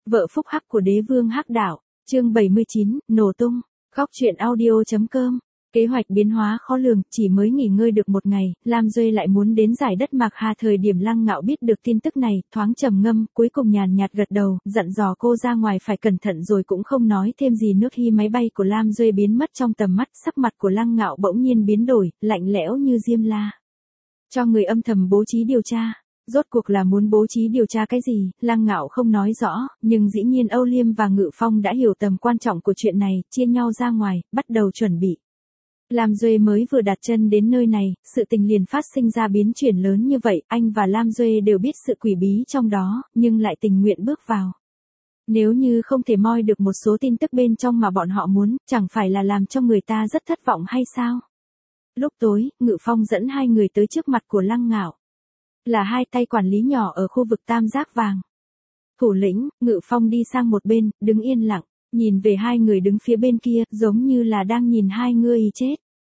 Vợ phúc hắc của đế vương hắc đạo, chương 79, nổ tung, góc truyện audio.com. Kế hoạch biến hóa khó lường, chỉ mới nghỉ ngơi được một ngày, Lam Duê lại muốn đến giải đất Mạc Hà. Thời điểm Lăng Ngạo biết được tin tức này, thoáng trầm ngâm, cuối cùng nhàn nhạt gật đầu, dặn dò cô ra ngoài phải cẩn thận rồi cũng không nói thêm gì nước. Khi máy bay của Lam Duê biến mất trong tầm mắt, sắc mặt của Lăng Ngạo bỗng nhiên biến đổi, lạnh lẽo như diêm la. Cho người âm thầm bố trí điều tra. Rốt cuộc là muốn bố trí điều tra cái gì, Lăng Ngạo không nói rõ, nhưng dĩ nhiên Âu Liêm và Ngự Phong đã hiểu tầm quan trọng của chuyện này, chia nhau ra ngoài, bắt đầu chuẩn bị. Lam Duê mới vừa đặt chân đến nơi này, sự tình liền phát sinh ra biến chuyển lớn như vậy, anh và Lam Duê đều biết sự quỷ bí trong đó, nhưng lại tình nguyện bước vào. Nếu như không thể moi được một số tin tức bên trong mà bọn họ muốn, chẳng phải là làm cho người ta rất thất vọng hay sao? Lúc tối, Ngự Phong dẫn hai người tới trước mặt của Lăng Ngạo. Là hai tay quản lý nhỏ ở khu vực Tam Giác Vàng. Thủ lĩnh, Ngự Phong đi sang một bên, đứng yên lặng, nhìn về hai người đứng phía bên kia, giống như là đang nhìn hai người chết.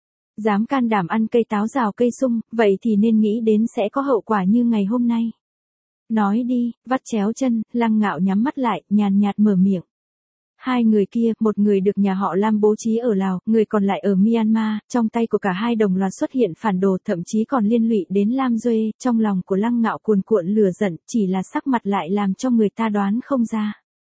Dám can đảm ăn cây táo rào cây sung, vậy thì nên nghĩ đến sẽ có hậu quả như ngày hôm nay. Nói đi, vắt chéo chân, Lăng Ngạo nhắm mắt lại, nhàn nhạt mở miệng. Hai người kia, một người được nhà họ Lam bố trí ở Lào, người còn lại ở Myanmar, trong tay của cả hai đồng loạt xuất hiện phản đồ, thậm chí còn liên lụy đến Lam Duê. Trong lòng của Lăng Ngạo cuồn cuộn lửa giận, chỉ là sắc mặt lại làm cho người ta đoán không ra.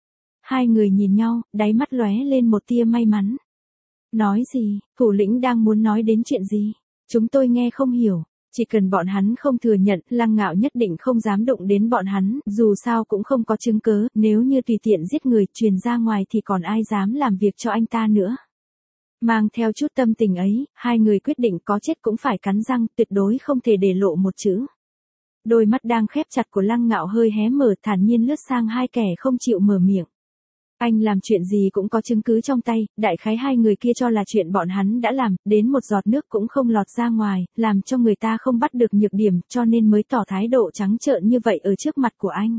Hai người nhìn nhau, đáy mắt lóe lên một tia may mắn. Nói gì, thủ lĩnh đang muốn nói đến chuyện gì? Chúng tôi nghe không hiểu. Chỉ cần bọn hắn không thừa nhận, Lăng Ngạo nhất định không dám động đến bọn hắn, dù sao cũng không có chứng cớ, nếu như tùy tiện giết người, truyền ra ngoài thì còn ai dám làm việc cho anh ta nữa. Mang theo chút tâm tình ấy, hai người quyết định có chết cũng phải cắn răng, tuyệt đối không thể để lộ một chữ. Đôi mắt đang khép chặt của Lăng Ngạo hơi hé mở, thản nhiên lướt sang hai kẻ không chịu mở miệng. Anh làm chuyện gì cũng có chứng cứ trong tay, đại khái hai người kia cho là chuyện bọn hắn đã làm, đến một giọt nước cũng không lọt ra ngoài, làm cho người ta không bắt được nhược điểm, cho nên mới tỏ thái độ trắng trợn như vậy ở trước mặt của anh.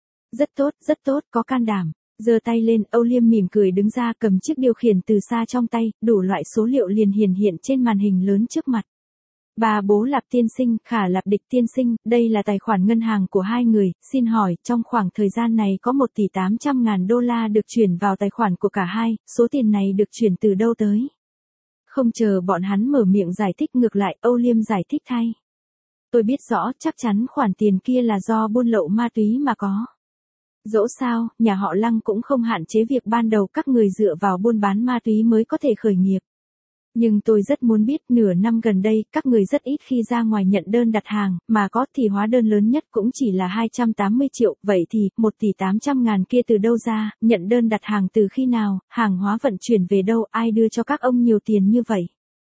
Rất tốt, có can đảm. Giơ tay lên, Âu Liêm mỉm cười đứng ra, cầm chiếc điều khiển từ xa trong tay, đủ loại số liệu liền hiển hiện trên màn hình lớn trước mặt. Bà Bố Lạp tiên sinh, Khả Lạp Địch tiên sinh, đây là tài khoản ngân hàng của hai người, xin hỏi, trong khoảng thời gian này có 1.800.000 đô la được chuyển vào tài khoản của cả hai, số tiền này được chuyển từ đâu tới? Không chờ bọn hắn mở miệng giải thích, ngược lại, Âu Liêm giải thích thay. Tôi biết rõ, chắc chắn khoản tiền kia là do buôn lậu ma túy mà có. Dẫu sao, nhà họ Lăng cũng không hạn chế việc ban đầu các người dựa vào buôn bán ma túy mới có thể khởi nghiệp. Nhưng tôi rất muốn biết, nửa năm gần đây, các người rất ít khi ra ngoài nhận đơn đặt hàng, mà có thì hóa đơn lớn nhất cũng chỉ là 280 triệu, vậy thì, 1.800.000 kia từ đâu ra, nhận đơn đặt hàng từ khi nào, hàng hóa vận chuyển về đâu, ai đưa cho các ông nhiều tiền như vậy?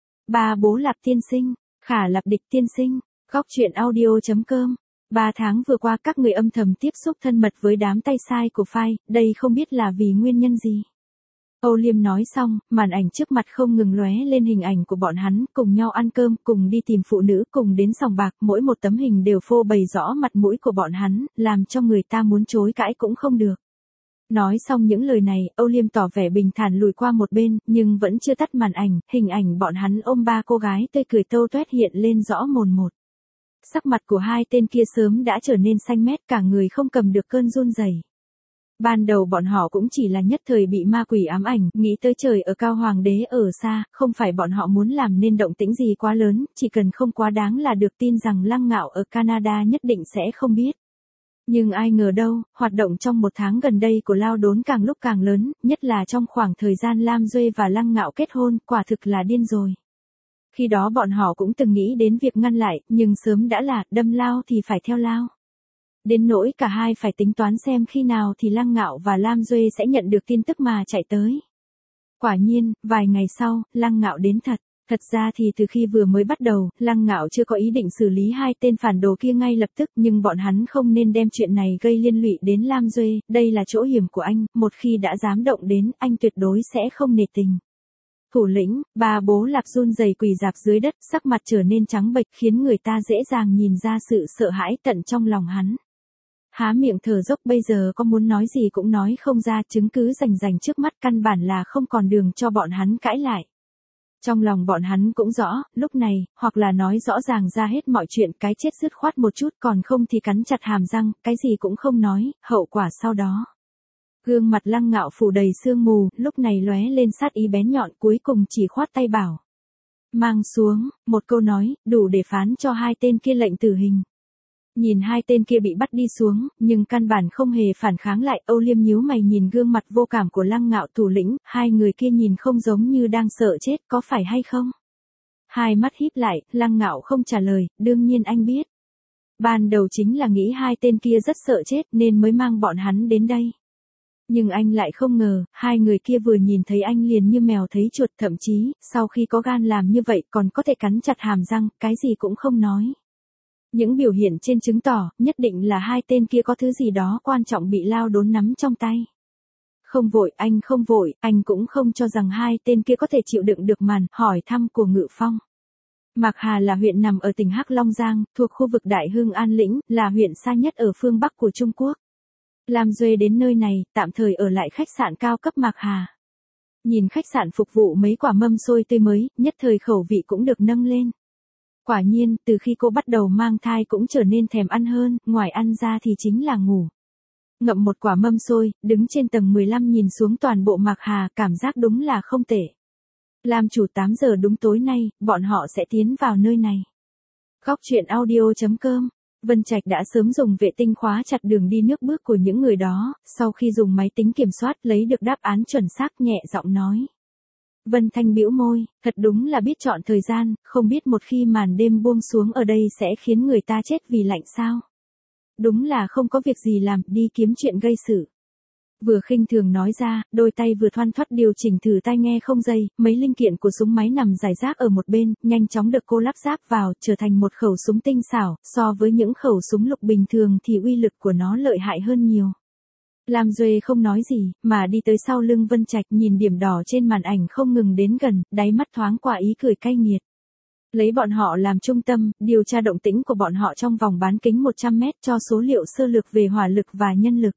Bà Bố Lạp tiên sinh, Khả Lạp Địch tiên sinh, góc truyện audio.com. 3 tháng vừa qua các người âm thầm tiếp xúc thân mật với đám tay sai của phai, đây không biết là vì nguyên nhân gì? Âu Liêm nói xong, màn ảnh trước mặt không ngừng lóe lên hình ảnh của bọn hắn, cùng nhau ăn cơm, cùng đi tìm phụ nữ, cùng đến sòng bạc, mỗi một tấm hình đều phô bày rõ mặt mũi của bọn hắn, làm cho người ta muốn chối cãi cũng không được. Nói xong những lời này, Âu Liêm tỏ vẻ bình thản lùi qua một bên, nhưng vẫn chưa tắt màn ảnh, hình ảnh bọn hắn ôm ba cô gái tươi cười tâu toét hiện lên rõ mồn một. Sắc mặt của hai tên kia sớm đã trở nên xanh mét, cả người không cầm được cơn run rẩy. Ban đầu bọn họ cũng chỉ là nhất thời bị ma quỷ ám ảnh, nghĩ tới trời ở cao hoàng đế ở xa, không phải bọn họ muốn làm nên động tĩnh gì quá lớn, chỉ cần không quá đáng là được, tin rằng Lăng Ngạo ở Canada nhất định sẽ không biết. Nhưng ai ngờ đâu, hoạt động trong một tháng gần đây của Lao Đốn càng lúc càng lớn, nhất là trong khoảng thời gian Lam Duê và Lăng Ngạo kết hôn, quả thực là điên rồi. Khi đó bọn họ cũng từng nghĩ đến việc ngăn lại, nhưng sớm đã là, đâm lao thì phải theo lao. Đến nỗi cả hai phải tính toán xem khi nào thì Lăng Ngạo và Lam Duê sẽ nhận được tin tức mà chạy tới. Quả nhiên, vài ngày sau, Lăng Ngạo đến thật. Thật ra thì từ khi vừa mới bắt đầu, Lăng Ngạo chưa có ý định xử lý hai tên phản đồ kia ngay lập tức, nhưng bọn hắn không nên đem chuyện này gây liên lụy đến Lam Duê, đây là chỗ hiểm của anh, một khi đã dám động đến, anh tuyệt đối sẽ không nể tình. Thủ lĩnh, bà Bố Lạp run rẩy quỳ rạp dưới đất, sắc mặt trở nên trắng bệch, khiến người ta dễ dàng nhìn ra sự sợ hãi tận trong lòng hắn. Há miệng thở dốc, bây giờ có muốn nói gì cũng nói không ra, chứng cứ rành trước mắt, căn bản là không còn đường cho bọn hắn cãi lại. Trong lòng bọn hắn cũng rõ, lúc này, hoặc là nói rõ ràng ra hết mọi chuyện, cái chết dứt khoát một chút, còn không thì cắn chặt hàm răng, cái gì cũng không nói, hậu quả sau đó. Gương mặt Lăng Ngạo phủ đầy sương mù, lúc này lóe lên sát ý bén nhọn, cuối cùng chỉ khoát tay bảo. Mang xuống, một câu nói, đủ để phán cho hai tên kia lệnh tử hình. Nhìn hai tên kia bị bắt đi xuống, nhưng căn bản không hề phản kháng lại, Âu Liêm nhíu mày nhìn gương mặt vô cảm của Lăng Ngạo thủ lĩnh, hai người kia nhìn không giống như đang sợ chết, có phải hay không? Hai mắt híp lại, Lăng Ngạo không trả lời, đương nhiên anh biết. Ban đầu chính là nghĩ hai tên kia rất sợ chết nên mới mang bọn hắn đến đây. Nhưng anh lại không ngờ, hai người kia vừa nhìn thấy anh liền như mèo thấy chuột, thậm chí, sau khi có gan làm như vậy còn có thể cắn chặt hàm răng, cái gì cũng không nói. Những biểu hiện trên chứng tỏ, nhất định là hai tên kia có thứ gì đó quan trọng bị lao đốn nắm trong tay. Không vội, anh cũng không cho rằng hai tên kia có thể chịu đựng được màn hỏi thăm của Ngự Phong. Mạc Hà là huyện nằm ở tỉnh Hắc Long Giang, thuộc khu vực Đại Hưng An Lĩnh, là huyện xa nhất ở phương Bắc của Trung Quốc. Lam Duê đến nơi này, tạm thời ở lại khách sạn cao cấp Mạc Hà. Nhìn khách sạn phục vụ mấy quả mâm xôi tươi mới, nhất thời khẩu vị cũng được nâng lên. Quả nhiên, từ khi cô bắt đầu mang thai cũng trở nên thèm ăn hơn, ngoài ăn ra thì chính là ngủ. Ngậm một quả mâm xôi, đứng trên tầng 15 nhìn xuống toàn bộ Mạc Hà, cảm giác đúng là không tệ. Làm chủ 8 giờ đúng tối nay, bọn họ sẽ tiến vào nơi này. Góc truyện audio.com. Vân Trạch đã sớm dùng vệ tinh khóa chặt đường đi nước bước của những người đó, sau khi dùng máy tính kiểm soát lấy được đáp án chuẩn xác, nhẹ giọng nói. Vân Thanh bĩu môi, thật đúng là biết chọn thời gian, không biết một khi màn đêm buông xuống ở đây sẽ khiến người ta chết vì lạnh sao. Đúng là không có việc gì làm, đi kiếm chuyện gây sự. Vừa khinh thường nói ra, đôi tay vừa thoăn thoắt điều chỉnh thử tai nghe không dây, mấy linh kiện của súng máy nằm rải rác ở một bên, nhanh chóng được cô lắp ráp vào, trở thành một khẩu súng tinh xảo, so với những khẩu súng lục bình thường thì uy lực của nó lợi hại hơn nhiều. Lam Duê không nói gì, mà đi tới sau lưng Vân Trạch nhìn điểm đỏ trên màn ảnh không ngừng đến gần, đáy mắt thoáng qua ý cười cay nghiệt. Lấy bọn họ làm trung tâm, điều tra động tĩnh của bọn họ trong vòng bán kính 100 mét cho số liệu sơ lược về hỏa lực và nhân lực.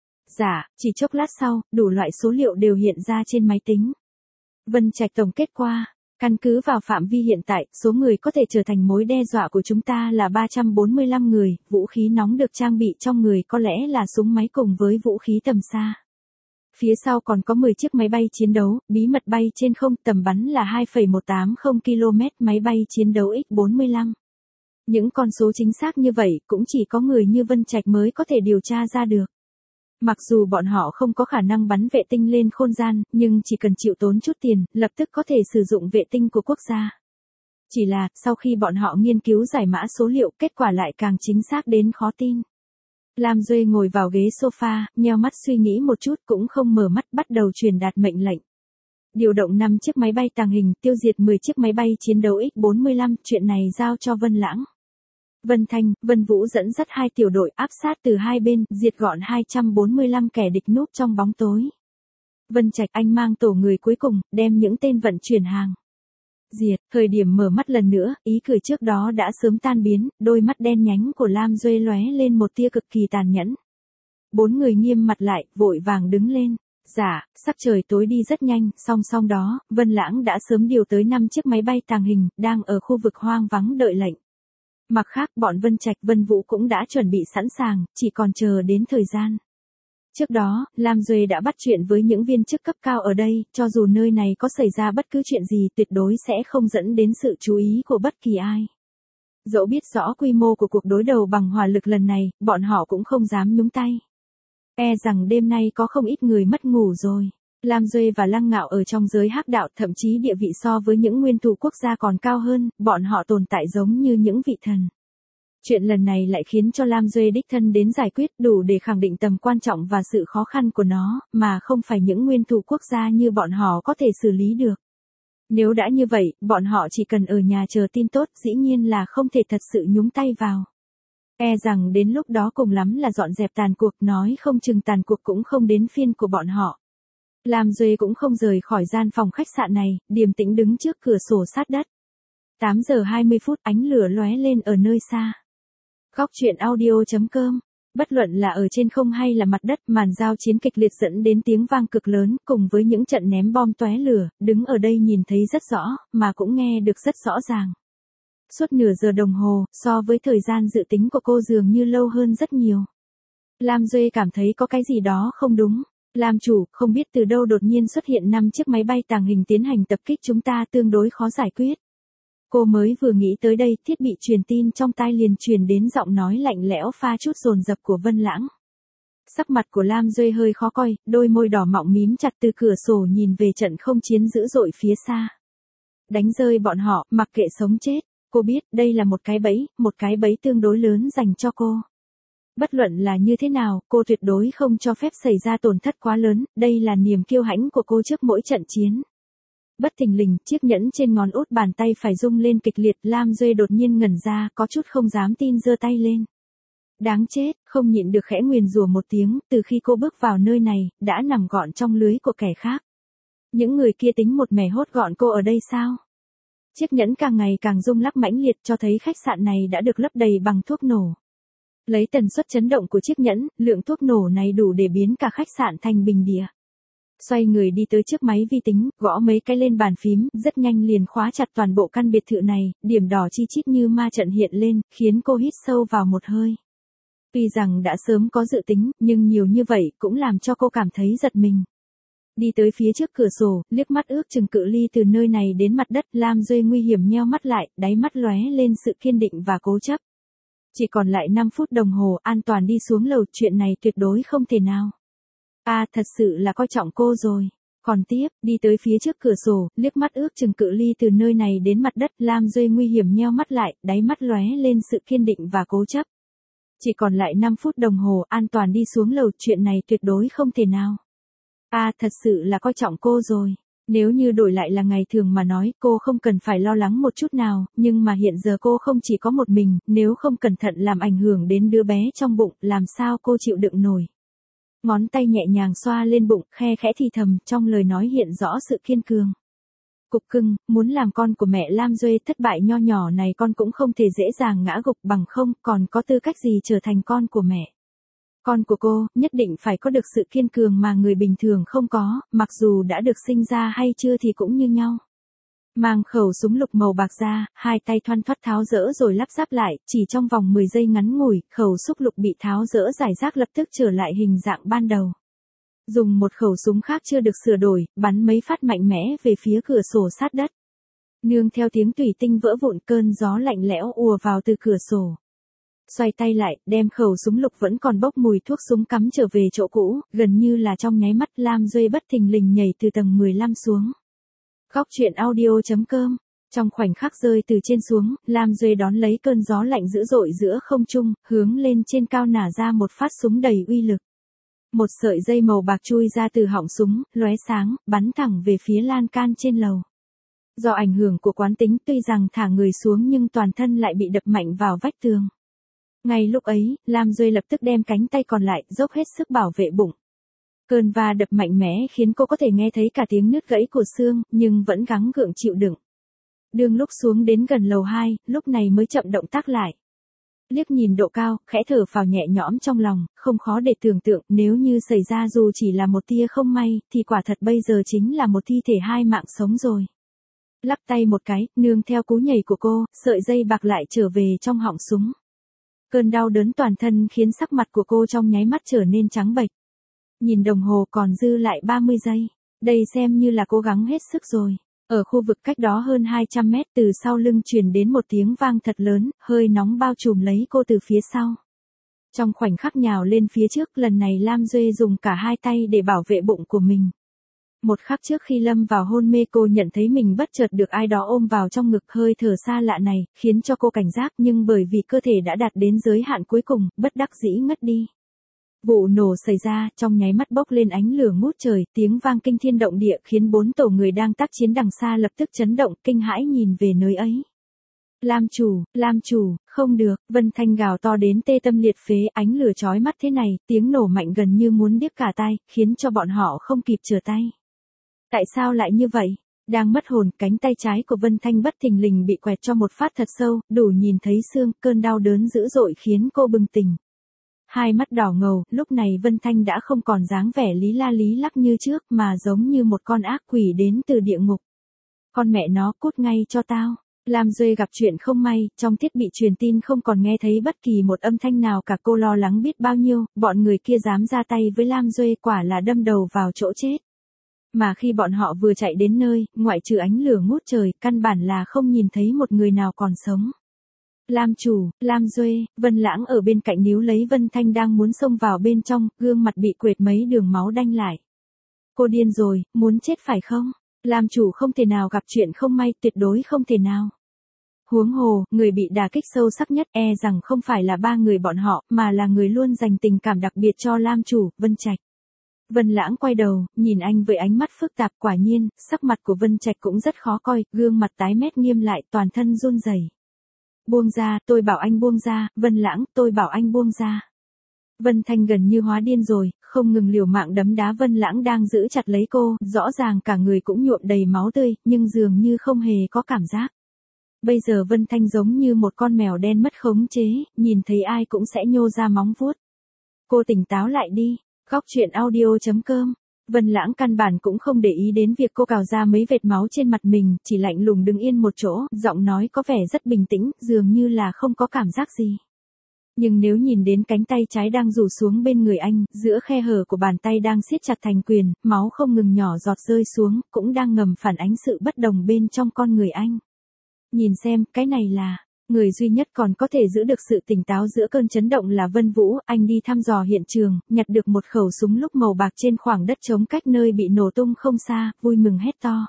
Dạ, chỉ chốc lát sau, đủ loại số liệu đều hiện ra trên máy tính. Vân Trạch tổng kết qua, căn cứ vào phạm vi hiện tại, số người có thể trở thành mối đe dọa của chúng ta là 345 người, vũ khí nóng được trang bị trong người có lẽ là súng máy cùng với vũ khí tầm xa. Phía sau còn có 10 chiếc máy bay chiến đấu, bí mật bay trên không, tầm bắn là 2,180 km, máy bay chiến đấu X-45. Những con số chính xác như vậy cũng chỉ có người như Vân Trạch mới có thể điều tra ra được. Mặc dù bọn họ không có khả năng bắn vệ tinh lên không gian, nhưng chỉ cần chịu tốn chút tiền, lập tức có thể sử dụng vệ tinh của quốc gia. Chỉ là, sau khi bọn họ nghiên cứu giải mã số liệu, kết quả lại càng chính xác đến khó tin. Lam Duê ngồi vào ghế sofa, nheo mắt suy nghĩ một chút cũng không mở mắt, bắt đầu truyền đạt mệnh lệnh. Điều động 5 chiếc máy bay tàng hình, tiêu diệt 10 chiếc máy bay chiến đấu X-45, chuyện này giao cho Vân Lãng. Vân Thanh, Vân Vũ dẫn dắt hai tiểu đội áp sát từ hai bên, diệt gọn 245 kẻ địch núp trong bóng tối. Vân Trạch, anh mang tổ người cuối cùng, đem những tên vận chuyển hàng. Diệt, thời điểm mở mắt lần nữa, ý cười trước đó đã sớm tan biến, đôi mắt đen nhánh của Lam Duê lóe lên một tia cực kỳ tàn nhẫn. 4 người nghiêm mặt lại, vội vàng đứng lên. Dạ, sắc trời tối đi rất nhanh, song song đó, Vân Lãng đã sớm điều tới 5 chiếc máy bay tàng hình, đang ở khu vực hoang vắng đợi lệnh. Mặt khác, bọn Vân Trạch, Vân Vũ cũng đã chuẩn bị sẵn sàng, chỉ còn chờ đến thời gian. Trước đó, Lam Duê đã bắt chuyện với những viên chức cấp cao ở đây, cho dù nơi này có xảy ra bất cứ chuyện gì tuyệt đối sẽ không dẫn đến sự chú ý của bất kỳ ai. Dẫu biết rõ quy mô của cuộc đối đầu bằng hỏa lực lần này, bọn họ cũng không dám nhúng tay. E rằng đêm nay có không ít người mất ngủ rồi. Lam Duê và Lăng Ngạo ở trong giới hắc đạo, thậm chí địa vị so với những nguyên thủ quốc gia còn cao hơn, bọn họ tồn tại giống như những vị thần. Chuyện lần này lại khiến cho Lam Duê đích thân đến giải quyết, đủ để khẳng định tầm quan trọng và sự khó khăn của nó, mà không phải những nguyên thủ quốc gia như bọn họ có thể xử lý được. Nếu đã như vậy, bọn họ chỉ cần ở nhà chờ tin tốt, dĩ nhiên là không thể thật sự nhúng tay vào. E rằng đến lúc đó cùng lắm là dọn dẹp tàn cuộc, nói không chừng tàn cuộc cũng không đến phiên của bọn họ. Lam Duê cũng không rời khỏi gian phòng khách sạn này, điềm tĩnh đứng trước cửa sổ sát đất. 8 giờ 20 phút, ánh lửa lóe lên ở nơi xa. Góc truyện audio.com. Bất luận là ở trên không hay là mặt đất, màn giao chiến kịch liệt dẫn đến tiếng vang cực lớn, cùng với những trận ném bom tóe lửa, đứng ở đây nhìn thấy rất rõ, mà cũng nghe được rất rõ ràng. Suốt nửa giờ đồng hồ, so với thời gian dự tính của cô dường như lâu hơn rất nhiều. Lam Duê cảm thấy có cái gì đó không đúng. Làm chủ, không biết từ đâu đột nhiên xuất hiện 5 chiếc máy bay tàng hình tiến hành tập kích chúng ta tương đối khó giải quyết. Cô mới vừa nghĩ tới đây, thiết bị truyền tin trong tai liền truyền đến giọng nói lạnh lẽo pha chút dồn dập của Vân Lãng. Sắc mặt của Lam Duệ hơi khó coi, đôi môi đỏ mọng mím chặt từ cửa sổ nhìn về trận không chiến dữ dội phía xa. Đánh rơi bọn họ, mặc kệ sống chết. Cô biết đây là một cái bẫy tương đối lớn dành cho cô. Bất luận là như thế nào, cô tuyệt đối không cho phép xảy ra tổn thất quá lớn, đây là niềm kiêu hãnh của cô trước mỗi trận chiến. Bất thình lình, chiếc nhẫn trên ngón út bàn tay phải rung lên kịch liệt, Lam Duệ đột nhiên ngẩn ra, có chút không dám tin giơ tay lên. Đáng chết, không nhịn được khẽ nguyền rủa một tiếng, từ khi cô bước vào nơi này, đã nằm gọn trong lưới của kẻ khác. Những người kia tính một mẻ hốt gọn cô ở đây sao? Chiếc nhẫn càng ngày càng rung lắc mãnh liệt cho thấy khách sạn này đã được lấp đầy bằng thuốc nổ. Lấy tần suất chấn động của chiếc nhẫn, lượng thuốc nổ này đủ để biến cả khách sạn thành bình địa. Xoay người đi tới trước máy vi tính, gõ mấy cái lên bàn phím, rất nhanh liền khóa chặt toàn bộ căn biệt thự này, điểm đỏ chi chít như ma trận hiện lên, khiến cô hít sâu vào một hơi. Tuy rằng đã sớm có dự tính, nhưng nhiều như vậy cũng làm cho cô cảm thấy giật mình. Đi tới phía trước cửa sổ, liếc mắt ước chừng cự ly từ nơi này đến mặt đất, Lam Duệ nguy hiểm nheo mắt lại, đáy mắt lóe lên sự kiên định và cố chấp. Chỉ còn lại 5 phút đồng hồ, an toàn đi xuống lầu, chuyện này tuyệt đối không thể nào. Thật sự là coi trọng cô rồi. Còn tiếp, đi tới phía trước cửa sổ, liếc mắt ước chừng cự ly từ nơi này đến mặt đất, Lam Duệ nguy hiểm nheo mắt lại, đáy mắt lóe lên sự kiên định và cố chấp. Chỉ còn lại 5 phút đồng hồ, an toàn đi xuống lầu, chuyện này tuyệt đối không thể nào. Thật sự là coi trọng cô rồi. Nếu như đổi lại là ngày thường mà nói, cô không cần phải lo lắng một chút nào, nhưng mà hiện giờ cô không chỉ có một mình, nếu không cẩn thận làm ảnh hưởng đến đứa bé trong bụng, làm sao cô chịu đựng nổi. Ngón tay nhẹ nhàng xoa lên bụng, khe khẽ thì thầm, trong lời nói hiện rõ sự kiên cường. Cục cưng, muốn làm con của mẹ Lam Duệ thất bại nho nhỏ này con cũng không thể dễ dàng ngã gục, bằng không còn có tư cách gì trở thành con của mẹ. Con của cô, nhất định phải có được sự kiên cường mà người bình thường không có, mặc dù đã được sinh ra hay chưa thì cũng như nhau. Mang khẩu súng lục màu bạc ra, hai tay thoăn thoắt tháo dỡ rồi lắp ráp lại, chỉ trong vòng 10 giây ngắn ngủi, khẩu súng lục bị tháo dỡ rải rác lập tức trở lại hình dạng ban đầu. Dùng một khẩu súng khác chưa được sửa đổi, bắn mấy phát mạnh mẽ về phía cửa sổ sát đất. Nương theo tiếng thủy tinh vỡ vụn, cơn gió lạnh lẽo ùa vào từ cửa sổ. Xoay tay lại, đem khẩu súng lục vẫn còn bốc mùi thuốc súng cắm trở về chỗ cũ, gần như là trong nháy mắt, Lam Duệ bất thình lình nhảy từ tầng 15 xuống. Góc truyện audio.com. Trong khoảnh khắc rơi từ trên xuống, Lam Duệ đón lấy cơn gió lạnh dữ dội giữa không trung, hướng lên trên cao nả ra một phát súng đầy uy lực. Một sợi dây màu bạc chui ra từ họng súng, lóe sáng, bắn thẳng về phía lan can trên lầu. Do ảnh hưởng của quán tính, tuy rằng thả người xuống nhưng toàn thân lại bị đập mạnh vào vách tường. Ngay lúc ấy, Lam Duệ lập tức đem cánh tay còn lại, dốc hết sức bảo vệ bụng. Cơn va đập mạnh mẽ khiến cô có thể nghe thấy cả tiếng nứt gãy của xương, nhưng vẫn gắng gượng chịu đựng. Đường lúc xuống đến gần lầu 2, lúc này mới chậm động tác lại. Liếc nhìn độ cao, khẽ thở phào nhẹ nhõm trong lòng, không khó để tưởng tượng, nếu như xảy ra dù chỉ là một tia không may, thì quả thật bây giờ chính là một thi thể hai mạng sống rồi. Lắc tay một cái, nương theo cú nhảy của cô, sợi dây bạc lại trở về trong họng súng. Cơn đau đớn toàn thân khiến sắc mặt của cô trong nháy mắt trở nên trắng bệch. Nhìn đồng hồ còn dư lại 30 giây. Đây xem như là cố gắng hết sức rồi. Ở khu vực cách đó hơn 200 mét, từ sau lưng truyền đến một tiếng vang thật lớn, hơi nóng bao trùm lấy cô từ phía sau. Trong khoảnh khắc nhào lên phía trước, lần này Lam Duệ dùng cả hai tay để bảo vệ bụng của mình. Một khắc trước khi lâm vào hôn mê, cô nhận thấy mình bất chợt được ai đó ôm vào trong ngực, hơi thở xa lạ này, khiến cho cô cảnh giác, nhưng bởi vì cơ thể đã đạt đến giới hạn cuối cùng, bất đắc dĩ ngất đi. Vụ nổ xảy ra, trong nháy mắt bốc lên ánh lửa ngút trời, tiếng vang kinh thiên động địa khiến 4 tổ người đang tác chiến đằng xa lập tức chấn động, kinh hãi nhìn về nơi ấy. Lam chủ, không được, Vân Thanh gào to đến tê tâm liệt phế, ánh lửa chói mắt thế này, tiếng nổ mạnh gần như muốn điếc cả tai, khiến cho bọn họ không kịp trở tay. Tại sao lại như vậy? Đang mất hồn, cánh tay trái của Vân Thanh bất thình lình bị quẹt cho một phát thật sâu, đủ nhìn thấy xương, cơn đau đớn dữ dội khiến cô bừng tỉnh. Hai mắt đỏ ngầu, lúc này Vân Thanh đã không còn dáng vẻ lý la lý lắc như trước, mà giống như một con ác quỷ đến từ địa ngục. Con mẹ nó, cút ngay cho tao. Lam Duệ gặp chuyện không may, trong thiết bị truyền tin không còn nghe thấy bất kỳ một âm thanh nào cả, cô lo lắng biết bao nhiêu, bọn người kia dám ra tay với Lam Duệ quả là đâm đầu vào chỗ chết. Mà khi bọn họ vừa chạy đến nơi, ngoại trừ ánh lửa ngút trời, căn bản là không nhìn thấy một người nào còn sống. Lam chủ, Lam Duệ, Vân Lãng ở bên cạnh níu lấy Vân Thanh đang muốn xông vào bên trong, gương mặt bị quệt mấy đường máu đanh lại. Cô điên rồi, muốn chết phải không? Lam chủ không thể nào gặp chuyện không may, tuyệt đối không thể nào. Huống hồ, người bị đả kích sâu sắc nhất rằng không phải là ba người bọn họ, mà là người luôn dành tình cảm đặc biệt cho Lam chủ, Vân Trạch. Vân Lãng quay đầu, nhìn anh với ánh mắt phức tạp, quả nhiên, sắc mặt của Vân Trạch cũng rất khó coi, gương mặt tái mét nghiêm lại, toàn thân run rẩy. Buông ra, tôi bảo anh buông ra, Vân Lãng, tôi bảo anh buông ra. Vân Thanh gần như hóa điên rồi, không ngừng liều mạng đấm đá Vân Lãng đang giữ chặt lấy cô, rõ ràng cả người cũng nhuộm đầy máu tươi, nhưng dường như không hề có cảm giác. Bây giờ Vân Thanh giống như một con mèo đen mất khống chế, nhìn thấy ai cũng sẽ nhô ra móng vuốt. Cô tỉnh táo lại đi. Góc truyện audio.com. Vân Lãng căn bản cũng không để ý đến việc cô cào ra mấy vệt máu trên mặt mình, chỉ lạnh lùng đứng yên một chỗ, giọng nói có vẻ rất bình tĩnh, dường như là không có cảm giác gì. Nhưng nếu nhìn đến cánh tay trái đang rủ xuống bên người anh, giữa khe hở của bàn tay đang siết chặt thành quyền, máu không ngừng nhỏ giọt rơi xuống, cũng đang ngầm phản ánh sự bất đồng bên trong con người anh. Nhìn xem, cái này là... Người duy nhất còn có thể giữ được sự tỉnh táo giữa cơn chấn động là Vân Vũ, anh đi thăm dò hiện trường, nhặt được một khẩu súng lúc màu bạc trên khoảng đất trống cách nơi bị nổ tung không xa, vui mừng hét to.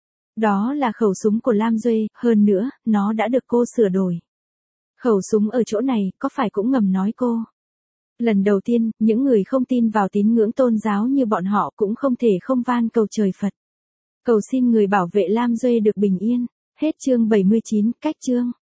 Đó là khẩu súng của Lam Duệ, hơn nữa, nó đã được cô sửa đổi. Khẩu súng ở chỗ này, có phải cũng ngầm nói cô? Lần đầu tiên, những người không tin vào tín ngưỡng tôn giáo như bọn họ cũng không thể không van cầu trời Phật. Cầu xin người bảo vệ Lam Duệ được bình yên. Hết chương 79, cách chương.